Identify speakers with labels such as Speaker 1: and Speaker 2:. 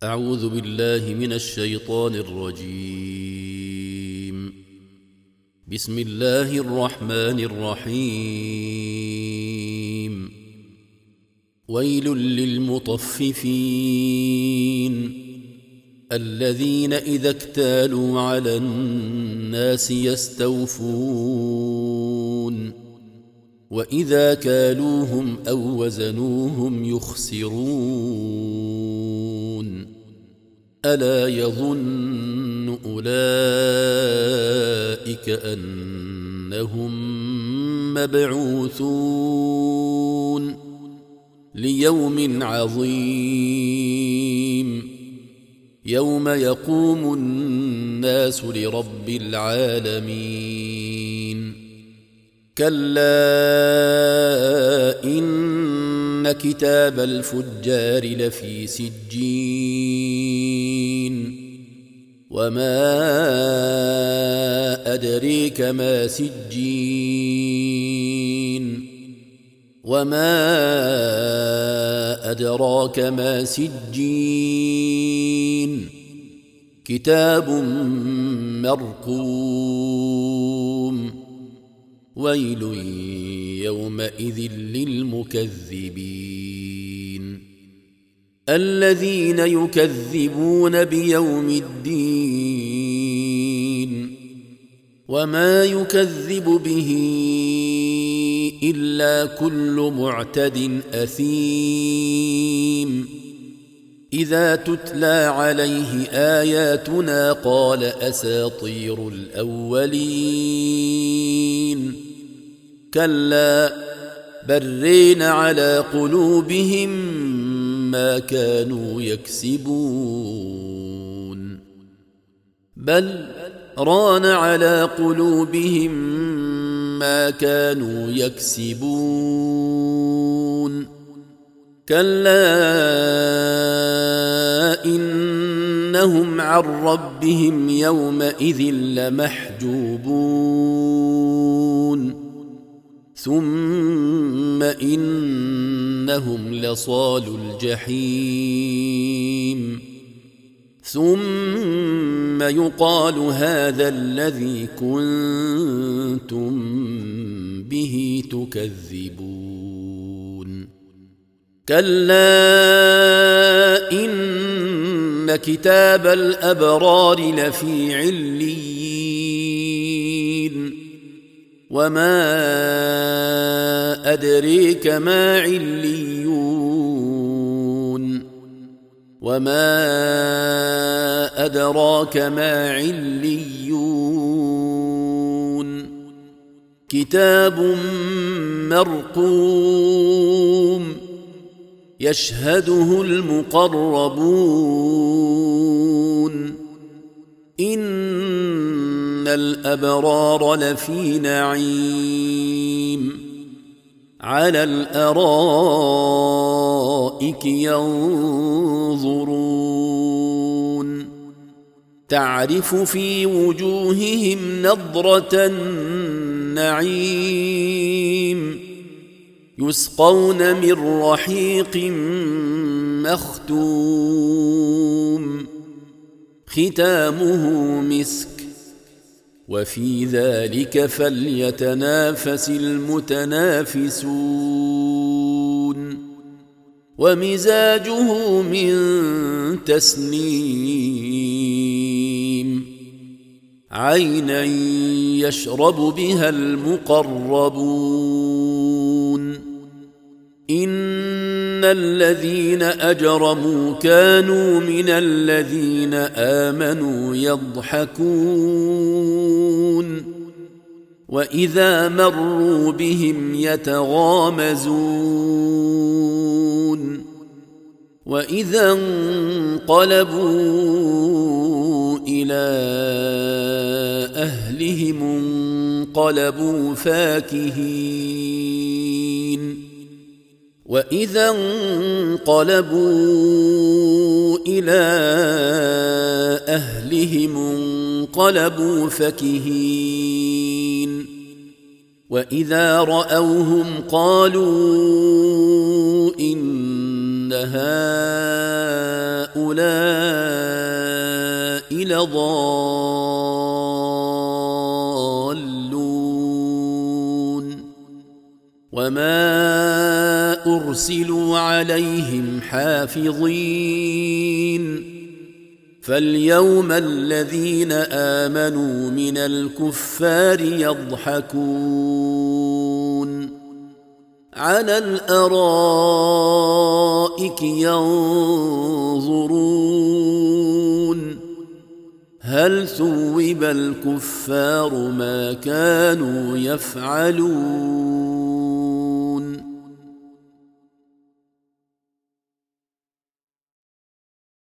Speaker 1: أعوذ بالله من الشيطان الرجيم. بسم الله الرحمن الرحيم. ويل للمطففين الذين إذا اكتالوا على الناس يستوفون وإذا كالوهم أو وزنوهم يخسرون ألا يظن أولئك أنهم مبعوثون ليوم عظيم يوم يقوم الناس لرب العالمين. كلا إن كتاب الفجار لفي سجين وما أدريك ما سجين وما أدراك ما سجين كتاب مرقوم ويل يومئذ للمكذبين الذين يكذبون بيوم الدين وما يكذب به إلا كل معتد أثيم إذا تتلى عليه آياتنا قال أساطير الأولين كلا برين على قلوبهم ما كانوا يكسبون بل ران على قلوبهم ما كانوا يكسبون كلا إنهم عن ربهم يومئذ لمحجوبون ثم إنهم لصال الجحيم ثم يقال هذا الذي كنتم به تكذبون كلا إن كتاب الأبرار لفي عليين وما أدريك ما عليون وما أدراك ما عليون كتاب مرقوم يشهده المقربون إن الأبرار لفي نعيم على الأرائك ينظرون تعرف في وجوههم نضرة النعيم يسقون من رحيق مختوم ختامه مسك وفي ذلك فليتنافس المتنافسون ومزاجه من تسنيم عينا يشرب بها المقربون إن الذين أجرموا كانوا من الذين آمنوا يضحكون وإذا مروا بهم يتغامزون وإذا انقلبوا إلى أهلهم انقلبوا فاكهين وإذا انقلبوا إلى أهلهم انقلبوا فكهين وإذا رأوهم قالوا إن هؤلاء لضالون وما أرسلوا عليهم حافظين فاليوم الذين آمنوا من الكفار يضحكون على الأرائك ينظرون هل ثوب الكفار ما كانوا يفعلون